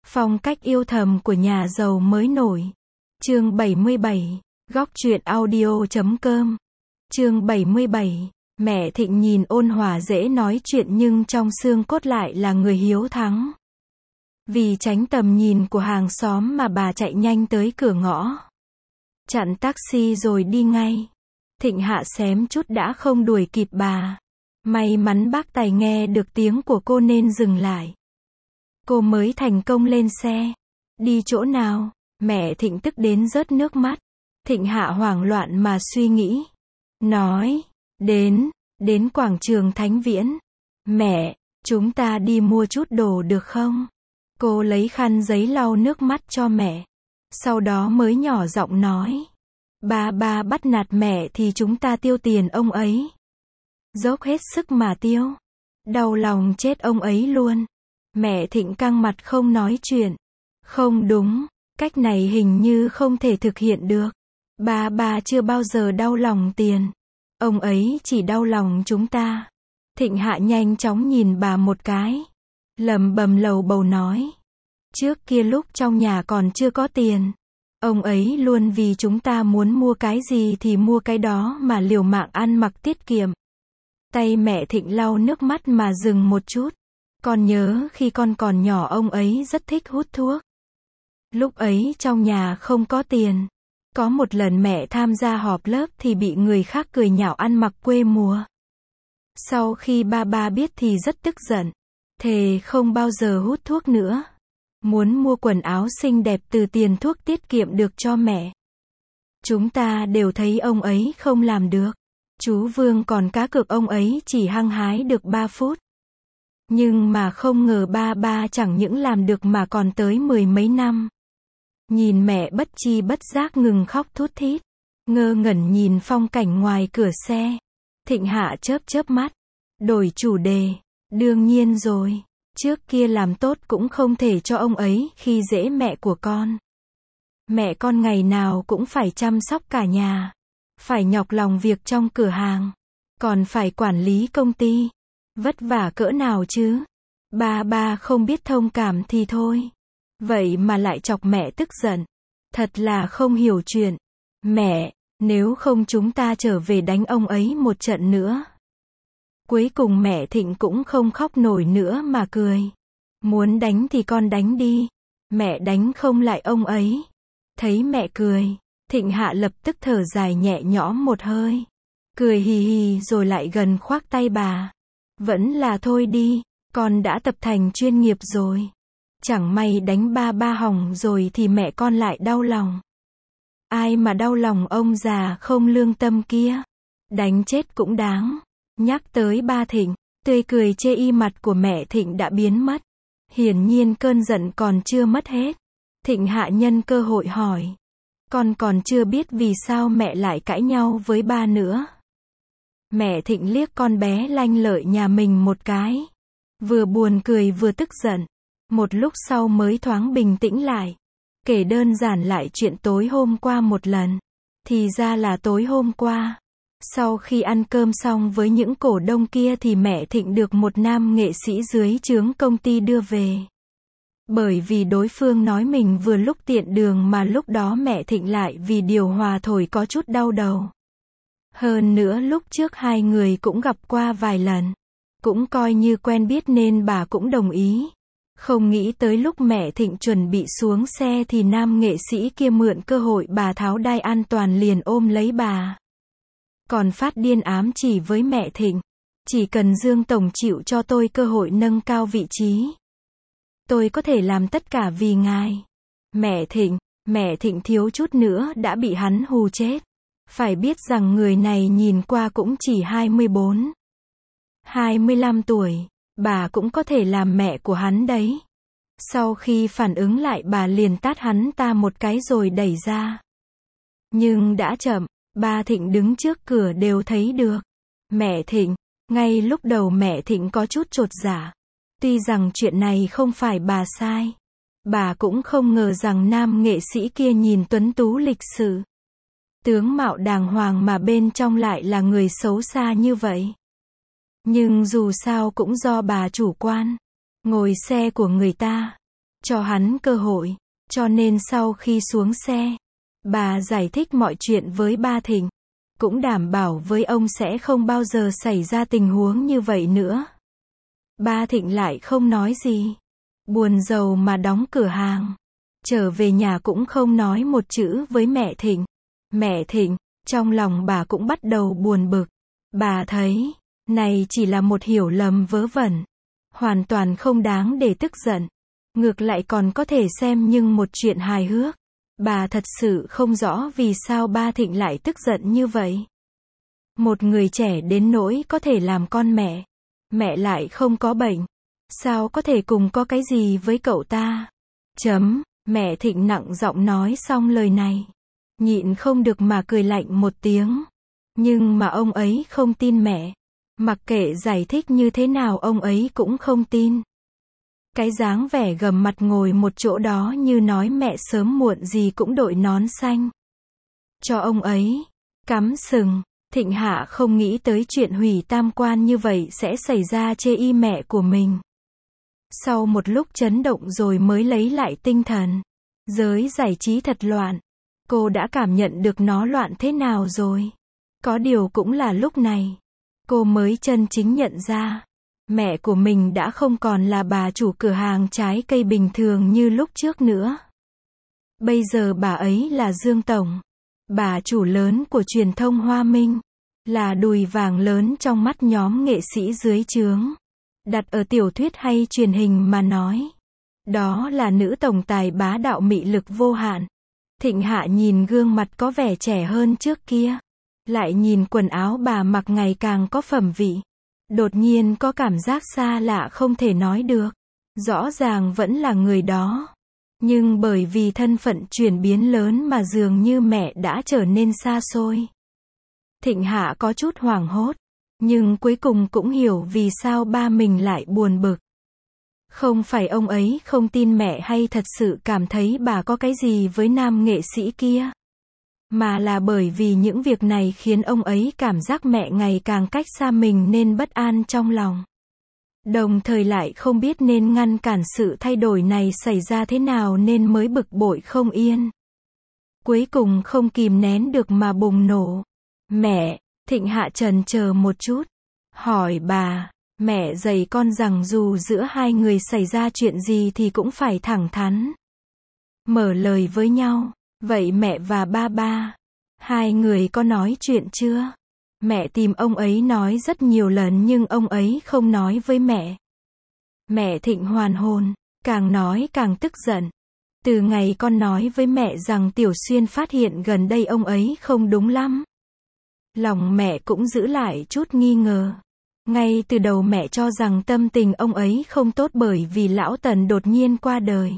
Phong cách yêu thầm của nhà giàu mới nổi. Chương 77. Góc truyện audio.com. Chương 77. Mẹ Thịnh nhìn ôn hòa dễ nói chuyện nhưng trong xương cốt lại là người hiếu thắng. Vì tránh tầm nhìn của hàng xóm mà bà chạy nhanh tới cửa ngõ. Chặn taxi rồi đi ngay. Thịnh Hạ xém chút đã không đuổi kịp bà. May mắn bác Tài nghe được tiếng của cô nên dừng lại. Cô mới thành công lên xe. Đi chỗ nào? Mẹ Thịnh tức đến rớt nước mắt. Thịnh Hạ hoảng loạn mà suy nghĩ. Nói, đến quảng trường Thánh Viễn. Mẹ, chúng ta đi mua chút đồ được không? Cô lấy khăn giấy lau nước mắt cho mẹ. Sau đó mới nhỏ giọng nói. Ba bắt nạt mẹ thì chúng ta tiêu tiền ông ấy. Dốc hết sức mà tiêu. Đau lòng chết ông ấy luôn. Mẹ Thịnh căng mặt không nói chuyện. Không đúng, cách này hình như không thể thực hiện được. Ba chưa bao giờ đau lòng tiền. Ông ấy chỉ đau lòng chúng ta. Thịnh Hạ nhanh chóng nhìn bà một cái. Lẩm bẩm lầu bầu nói. Trước kia lúc trong nhà còn chưa có tiền. Ông ấy luôn vì chúng ta muốn mua cái gì thì mua cái đó mà liều mạng ăn mặc tiết kiệm. Tay mẹ Thịnh lau nước mắt mà dừng một chút. Con nhớ khi con còn nhỏ ông ấy rất thích hút thuốc. Lúc ấy trong nhà không có tiền. Có một lần mẹ tham gia họp lớp thì bị người khác cười nhạo ăn mặc quê mùa. Sau khi ba biết thì rất tức giận. Thề không bao giờ hút thuốc nữa. Muốn mua quần áo xinh đẹp từ tiền thuốc tiết kiệm được cho mẹ. Chúng ta đều thấy ông ấy không làm được. Chú Vương còn cá cược ông ấy chỉ hăng hái được 3 phút. Nhưng mà không ngờ ba chẳng những làm được mà còn tới 10 mấy năm. Nhìn mẹ bất chi bất giác ngừng khóc thút thít. Ngơ ngẩn nhìn phong cảnh ngoài cửa xe. Thịnh Hạ chớp mắt. Đổi chủ đề. Đương nhiên rồi. Trước kia làm tốt cũng không thể cho ông ấy khi dễ mẹ của con. Mẹ con ngày nào cũng phải chăm sóc cả nhà. Phải nhọc lòng việc trong cửa hàng. Còn phải quản lý công ty. Vất vả cỡ nào chứ. Ba không biết thông cảm thì thôi. Vậy mà lại chọc mẹ tức giận. Thật là không hiểu chuyện. Mẹ, nếu không chúng ta trở về đánh ông ấy một trận nữa. Cuối cùng mẹ Thịnh cũng không khóc nổi nữa mà cười. Muốn đánh thì con đánh đi. Mẹ đánh không lại ông ấy. Thấy mẹ cười, Thịnh Hạ lập tức thở dài nhẹ nhõm một hơi. Cười hì hì rồi lại gần khoác tay bà. Vẫn là thôi đi, con đã tập thành chuyên nghiệp rồi. Chẳng may đánh ba hỏng rồi thì mẹ con lại đau lòng. Ai mà đau lòng ông già không lương tâm kia. Đánh chết cũng đáng. Nhắc tới ba Thịnh, tươi cười chê y mặt của mẹ Thịnh đã biến mất. Hiển nhiên cơn giận còn chưa mất hết. Thịnh Hạ nhân cơ hội hỏi. Con còn chưa biết vì sao mẹ lại cãi nhau với ba nữa. Mẹ Thịnh liếc con bé lanh lợi nhà mình một cái. Vừa buồn cười vừa tức giận. Một lúc sau mới thoáng bình tĩnh lại. Kể đơn giản lại chuyện tối hôm qua một lần. Thì ra là tối hôm qua. Sau khi ăn cơm xong với những cổ đông kia thì mẹ Thịnh được một nam nghệ sĩ dưới trướng công ty đưa về. Bởi vì đối phương nói mình vừa lúc tiện đường mà lúc đó mẹ Thịnh lại vì điều hòa thổi có chút đau đầu. Hơn nữa lúc trước hai người cũng gặp qua vài lần. Cũng coi như quen biết nên bà cũng đồng ý. Không nghĩ tới lúc mẹ Thịnh chuẩn bị xuống xe thì nam nghệ sĩ kia mượn cơ hội bà tháo đai an toàn liền ôm lấy bà. Còn phát điên ám chỉ với mẹ Thịnh. Chỉ cần Dương Tổng chịu cho tôi cơ hội nâng cao vị trí. Tôi có thể làm tất cả vì ngài. Mẹ Thịnh thiếu chút nữa đã bị hắn hù chết. Phải biết rằng người này nhìn qua cũng chỉ 24, 25 tuổi. Bà cũng có thể làm mẹ của hắn đấy. Sau khi phản ứng lại bà liền tát hắn ta một cái rồi đẩy ra. Nhưng đã chậm. Ba Thịnh đứng trước cửa đều thấy được. Mẹ Thịnh. Ngay lúc đầu mẹ Thịnh có chút chột dạ. Tuy rằng chuyện này không phải bà sai. Bà cũng không ngờ rằng nam nghệ sĩ kia nhìn tuấn tú lịch sự. Tướng mạo đàng hoàng mà bên trong lại là người xấu xa như vậy. Nhưng dù sao cũng do bà chủ quan. Ngồi xe của người ta. cho hắn cơ hội. Cho nên sau khi xuống xe, bà giải thích mọi chuyện với ba Thịnh. Cũng đảm bảo với ông sẽ không bao giờ xảy ra tình huống như vậy nữa. Ba Thịnh lại không nói gì. Buồn rầu mà đóng cửa hàng. Trở về nhà cũng không nói một chữ với mẹ Thịnh. Mẹ Thịnh, trong lòng bà cũng bắt đầu buồn bực. Bà thấy, này chỉ là một hiểu lầm vớ vẩn. Hoàn toàn không đáng để tức giận. Ngược lại còn có thể xem như một chuyện hài hước. Bà thật sự không rõ vì sao ba Thịnh lại tức giận như vậy. Một người trẻ đến nỗi có thể làm con mẹ. Mẹ lại không có bệnh. Sao có thể cùng có cái gì với cậu ta? Mẹ Thịnh nặng giọng nói xong lời này. Nhịn không được mà cười lạnh một tiếng. Nhưng mà ông ấy không tin mẹ. Mặc kệ giải thích như thế nào ông ấy cũng không tin. Cái dáng vẻ gầm mặt ngồi một chỗ đó như nói mẹ sớm muộn gì cũng đội nón xanh. Cho ông ấy. Cắm sừng. Thịnh Hạ không nghĩ tới chuyện hủy tam quan như vậy sẽ xảy ra chê y mẹ của mình. Sau một lúc chấn động rồi mới lấy lại tinh thần. Giới giải trí thật loạn. Cô đã cảm nhận được nó loạn thế nào rồi. Có điều cũng là lúc này. Cô mới chân chính nhận ra. Mẹ của mình đã không còn là bà chủ cửa hàng trái cây bình thường như lúc trước nữa. Bây giờ bà ấy là Dương Tổng. Bà chủ lớn của truyền thông Hoa Minh. Là đùi vàng lớn trong mắt nhóm nghệ sĩ dưới trướng. Đặt ở tiểu thuyết hay truyền hình mà nói. Đó là nữ tổng tài bá đạo mị lực vô hạn. Thịnh Hạ nhìn gương mặt có vẻ trẻ hơn trước kia. Lại nhìn quần áo bà mặc ngày càng có phẩm vị. Đột nhiên có cảm giác xa lạ không thể nói được. Rõ ràng vẫn là người đó. Nhưng bởi vì thân phận chuyển biến lớn mà dường như mẹ đã trở nên xa xôi. Thịnh Hạ có chút hoảng hốt. Nhưng cuối cùng cũng hiểu vì sao ba mình lại buồn bực. Không phải ông ấy không tin mẹ hay thật sự cảm thấy bà có cái gì với nam nghệ sĩ kia. Mà là bởi vì những việc này khiến ông ấy cảm giác mẹ ngày càng cách xa mình nên bất an trong lòng. Đồng thời lại không biết nên ngăn cản sự thay đổi này xảy ra thế nào nên mới bực bội không yên. Cuối cùng không kìm nén được mà bùng nổ. Mẹ, Thịnh Hạ chần chờ một chút. Hỏi bà, mẹ dạy con rằng dù giữa hai người xảy ra chuyện gì thì cũng phải thẳng thắn. Mở lời với nhau. Vậy mẹ và ba, hai người có nói chuyện chưa? Mẹ tìm ông ấy nói rất nhiều lần nhưng ông ấy không nói với mẹ. Mẹ Thịnh hoàn hồn, càng nói càng tức giận. Từ ngày con nói với mẹ rằng Tiểu Xuyên phát hiện gần đây ông ấy không đúng lắm. Lòng mẹ cũng giữ lại chút nghi ngờ. Ngay từ đầu mẹ cho rằng tâm tình ông ấy không tốt bởi vì lão Tần đột nhiên qua đời.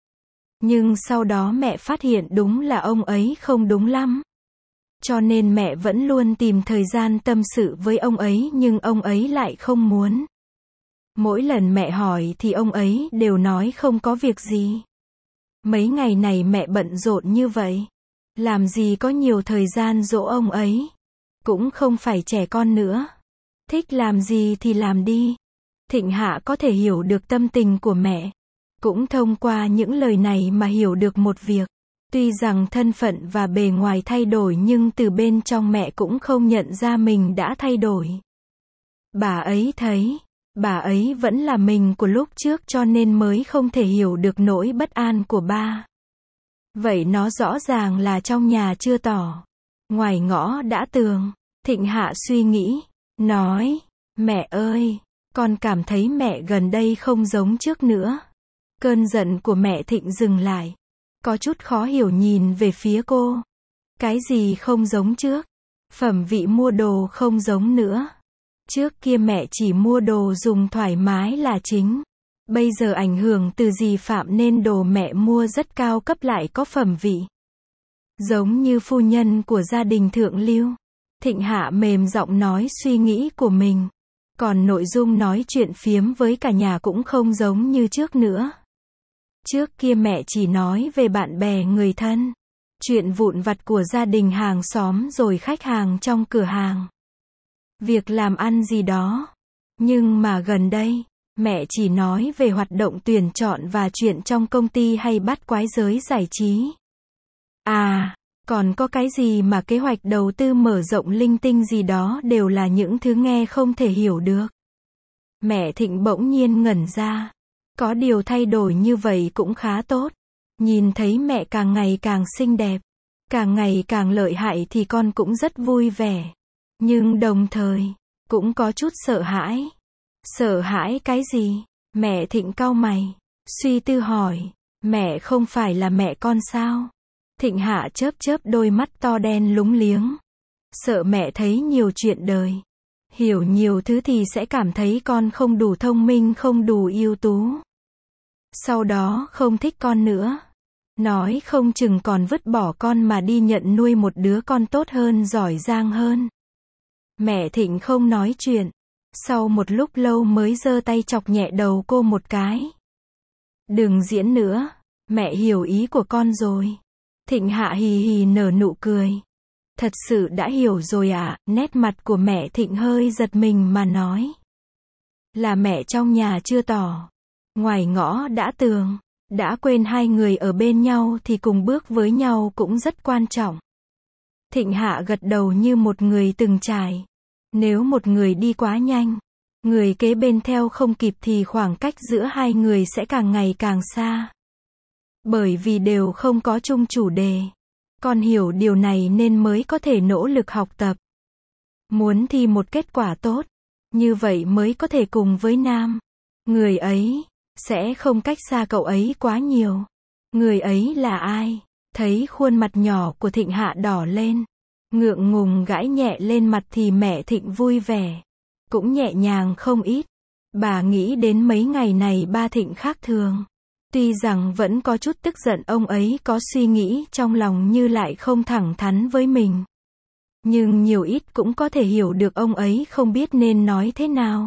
Nhưng sau đó mẹ phát hiện đúng là ông ấy không đúng lắm. Cho nên mẹ vẫn luôn tìm thời gian tâm sự với ông ấy nhưng ông ấy lại không muốn. Mỗi lần mẹ hỏi thì ông ấy đều nói không có việc gì. Mấy ngày này mẹ bận rộn như vậy. Làm gì có nhiều thời gian dỗ ông ấy. Cũng không phải trẻ con nữa. Thích làm gì thì làm đi. Thịnh Hạ có thể hiểu được tâm tình của mẹ. Cũng thông qua những lời này mà hiểu được một việc. Tuy rằng thân phận và bề ngoài thay đổi nhưng từ bên trong mẹ cũng không nhận ra mình đã thay đổi. Bà ấy thấy, bà ấy vẫn là mình của lúc trước cho nên mới không thể hiểu được nỗi bất an của ba. Vậy nó rõ ràng là trong nhà chưa tỏ. Ngoài ngõ đã tường. Thịnh Hạ suy nghĩ, nói, mẹ ơi, con cảm thấy mẹ gần đây không giống trước nữa. Cơn giận của mẹ Thịnh dừng lại. Có chút khó hiểu nhìn về phía cô. Cái gì không giống trước? Phẩm vị mua đồ không giống nữa. Trước kia mẹ chỉ mua đồ dùng thoải mái là chính. Bây giờ ảnh hưởng từ dì Phạm nên đồ mẹ mua rất cao cấp lại có phẩm vị. Giống như phu nhân của gia đình thượng lưu. Thịnh Hạ mềm giọng nói suy nghĩ của mình. Còn nội dung nói chuyện phiếm với cả nhà cũng không giống như trước nữa. Trước kia mẹ chỉ nói về bạn bè người thân. Chuyện vụn vặt của gia đình hàng xóm rồi khách hàng trong cửa hàng. Việc làm ăn gì đó. Nhưng mà gần đây, Mẹ chỉ nói về hoạt động tuyển chọn và chuyện trong công ty hay bắt quái giới giải trí. À, còn có cái gì mà kế hoạch đầu tư mở rộng linh tinh gì đó đều là những thứ nghe không thể hiểu được. Mẹ Thịnh bỗng nhiên ngẩn ra. Có điều thay đổi như vậy cũng khá tốt. Nhìn thấy mẹ càng ngày càng xinh đẹp, càng ngày càng lợi hại thì con cũng rất vui vẻ. Nhưng đồng thời, cũng có chút sợ hãi. Sợ hãi cái gì? Mẹ Thịnh cau mày, suy tư hỏi. Mẹ không phải là mẹ con sao? Thịnh Hạ chớp chớp đôi mắt to đen lúng liếng. Sợ mẹ thấy nhiều chuyện đời. Hiểu nhiều thứ thì sẽ cảm thấy con không đủ thông minh, không đủ ưu tú. Sau đó không thích con nữa. Nói không chừng còn vứt bỏ con mà đi nhận nuôi một đứa con tốt hơn, giỏi giang hơn. Mẹ Thịnh không nói chuyện. Sau một lúc lâu mới giơ tay chọc nhẹ đầu cô một cái. Đừng diễn nữa. Mẹ hiểu ý của con rồi. Thịnh Hạ hì hì nở nụ cười. Thật sự đã hiểu rồi ạ. Nét mặt của mẹ Thịnh hơi giật mình mà nói. Là mẹ trong nhà chưa tỏ. Ngoài ngõ đã tường. Đã quên hai người ở bên nhau thì cùng bước với nhau cũng rất quan trọng. Thịnh Hạ gật đầu như một người từng trải. Nếu một người đi quá nhanh, người kế bên theo không kịp thì khoảng cách giữa hai người sẽ càng ngày càng xa. Bởi vì đều không có chung chủ đề. Con hiểu điều này nên mới có thể nỗ lực học tập. Muốn thi một kết quả tốt, như vậy mới có thể cùng với Nam. Người ấy sẽ không cách xa cậu ấy quá nhiều. Người ấy là ai? Thấy khuôn mặt nhỏ của Thịnh Hạ đỏ lên, ngượng ngùng gãi nhẹ lên mặt thì mẹ Thịnh vui vẻ, cũng nhẹ nhàng không ít. Bà nghĩ đến mấy ngày này ba Thịnh khác thường. Tuy rằng vẫn có chút tức giận ông ấy có suy nghĩ trong lòng như lại không thẳng thắn với mình. Nhưng nhiều ít cũng có thể hiểu được ông ấy không biết nên nói thế nào.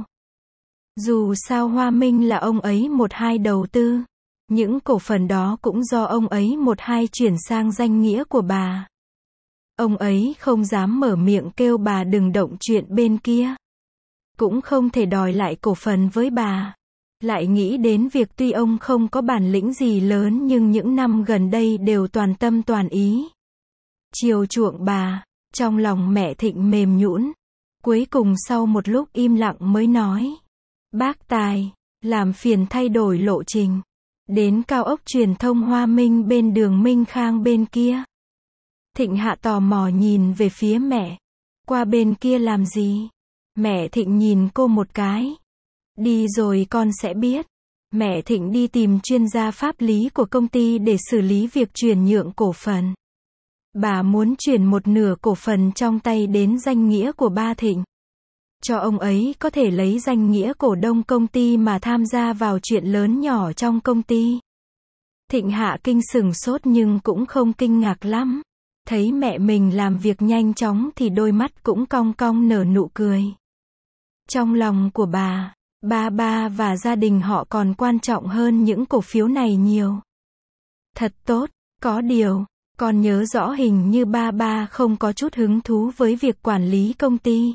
Dù sao Hoa Minh là ông ấy một hai đầu tư. Những cổ phần đó cũng do ông ấy một hai chuyển sang danh nghĩa của bà. Ông ấy không dám mở miệng kêu bà đừng động chuyện bên kia. Cũng không thể đòi lại cổ phần với bà. Lại nghĩ đến việc tuy ông không có bản lĩnh gì lớn nhưng những năm gần đây đều toàn tâm toàn ý chiều chuộng bà. Trong lòng mẹ Thịnh mềm nhũn. Cuối cùng sau một lúc im lặng mới nói. Bác Tài, làm phiền thay đổi lộ trình. Đến cao ốc truyền thông Hoa Minh bên đường Minh Khang bên kia. Thịnh Hạ tò mò nhìn về phía mẹ. Qua bên kia làm gì? Mẹ Thịnh nhìn cô một cái. Đi rồi con sẽ biết. Mẹ Thịnh đi tìm chuyên gia pháp lý của công ty để xử lý việc chuyển nhượng cổ phần. Bà muốn chuyển một nửa cổ phần trong tay đến danh nghĩa của ba Thịnh. Cho ông ấy có thể lấy danh nghĩa cổ đông công ty mà tham gia vào chuyện lớn nhỏ trong công ty. Thịnh Hạ kinh sửng sốt nhưng cũng không kinh ngạc lắm. Thấy mẹ mình làm việc nhanh chóng thì đôi mắt cũng cong cong nở nụ cười. Trong lòng của bà, ba và gia đình họ còn quan trọng hơn những cổ phiếu này nhiều. Thật tốt, có điều, con nhớ rõ hình như ba không có chút hứng thú với việc quản lý công ty.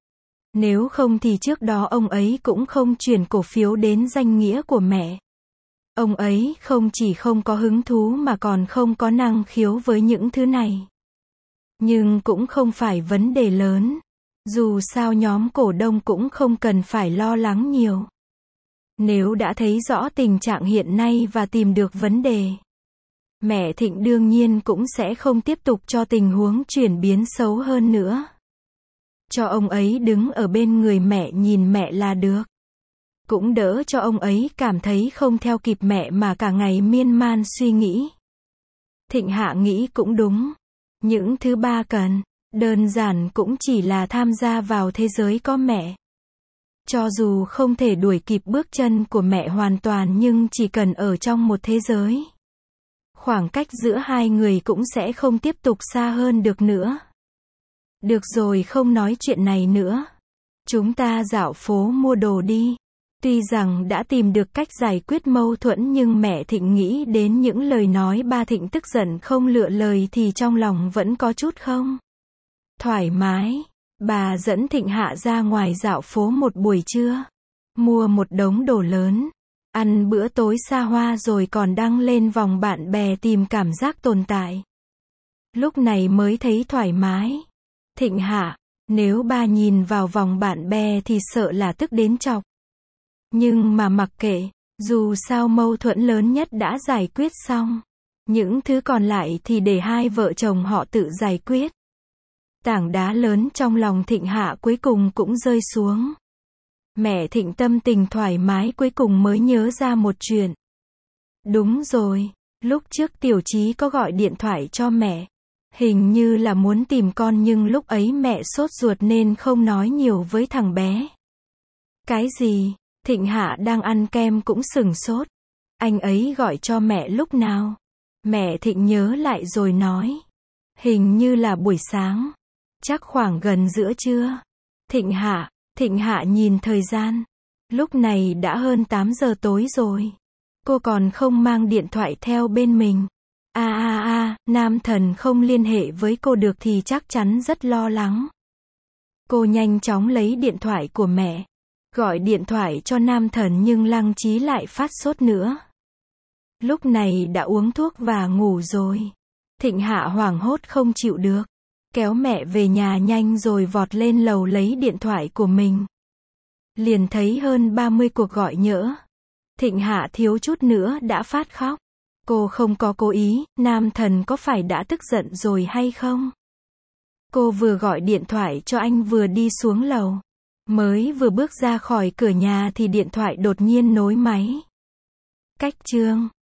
Nếu không thì trước đó ông ấy cũng không chuyển cổ phiếu đến danh nghĩa của mẹ. Ông ấy không chỉ không có hứng thú mà còn không có năng khiếu với những thứ này. Nhưng cũng không phải vấn đề lớn. Dù sao nhóm cổ đông cũng không cần phải lo lắng nhiều. Nếu đã thấy rõ tình trạng hiện nay và tìm được vấn đề, mẹ Thịnh đương nhiên cũng sẽ không tiếp tục cho tình huống chuyển biến xấu hơn nữa. Cho ông ấy đứng ở bên người mẹ nhìn mẹ là được. Cũng đỡ cho ông ấy cảm thấy không theo kịp mẹ mà cả ngày miên man suy nghĩ. Thịnh Hạ nghĩ cũng đúng. Những thứ ba cần, đơn giản cũng chỉ là tham gia vào thế giới có mẹ. Cho dù không thể đuổi kịp bước chân của mẹ hoàn toàn nhưng chỉ cần ở trong một thế giới. Khoảng cách giữa hai người cũng sẽ không tiếp tục xa hơn được nữa. Được rồi, không nói chuyện này nữa. Chúng ta dạo phố mua đồ đi. Tuy rằng đã tìm được cách giải quyết mâu thuẫn nhưng mẹ Thịnh nghĩ đến những lời nói ba Thịnh tức giận không lựa lời thì trong lòng vẫn có chút không thoải mái. Bà dẫn Thịnh Hạ ra ngoài dạo phố một buổi trưa. mua một đống đồ lớn, ăn bữa tối xa hoa rồi còn đăng lên vòng bạn bè tìm cảm giác tồn tại. Lúc này mới thấy thoải mái. Thịnh Hạ, nếu bà nhìn vào vòng bạn bè thì sợ là tức đến chọc. Nhưng mà mặc kệ, dù sao mâu thuẫn lớn nhất đã giải quyết xong. Những thứ còn lại thì để hai vợ chồng họ tự giải quyết. Tảng đá lớn trong lòng Thịnh Hạ cuối cùng cũng rơi xuống. Mẹ Thịnh tâm tình thoải mái cuối cùng mới nhớ ra một chuyện. Đúng rồi, lúc trước Tiểu Chí có gọi điện thoại cho mẹ. Hình như là muốn tìm con nhưng lúc ấy mẹ sốt ruột nên không nói nhiều với thằng bé. Cái gì? Thịnh Hạ đang ăn kem cũng sửng sốt. Anh ấy gọi cho mẹ lúc nào? Mẹ Thịnh nhớ lại rồi nói. Hình như là buổi sáng. Chắc khoảng gần giữa trưa. Thịnh Hạ nhìn thời gian. Lúc này đã hơn 8 giờ tối rồi. Cô còn không mang điện thoại theo bên mình. Nam Thần không liên hệ với cô được thì chắc chắn rất lo lắng. Cô nhanh chóng lấy điện thoại của mẹ. Gọi điện thoại cho Nam Thần nhưng Lăng Chí lại phát sốt nữa. Lúc này đã uống thuốc và ngủ rồi. Thịnh Hạ hoảng hốt không chịu được. Kéo mẹ về nhà nhanh rồi vọt lên lầu lấy điện thoại của mình. Liền thấy hơn 30 cuộc gọi nhỡ. Thịnh Hạ thiếu chút nữa đã phát khóc. Cô không có cố ý, Nam Thần có phải đã tức giận rồi hay không? Cô vừa gọi điện thoại cho anh vừa đi xuống lầu. Mới vừa bước ra khỏi cửa nhà thì điện thoại đột nhiên nối máy. Cách chương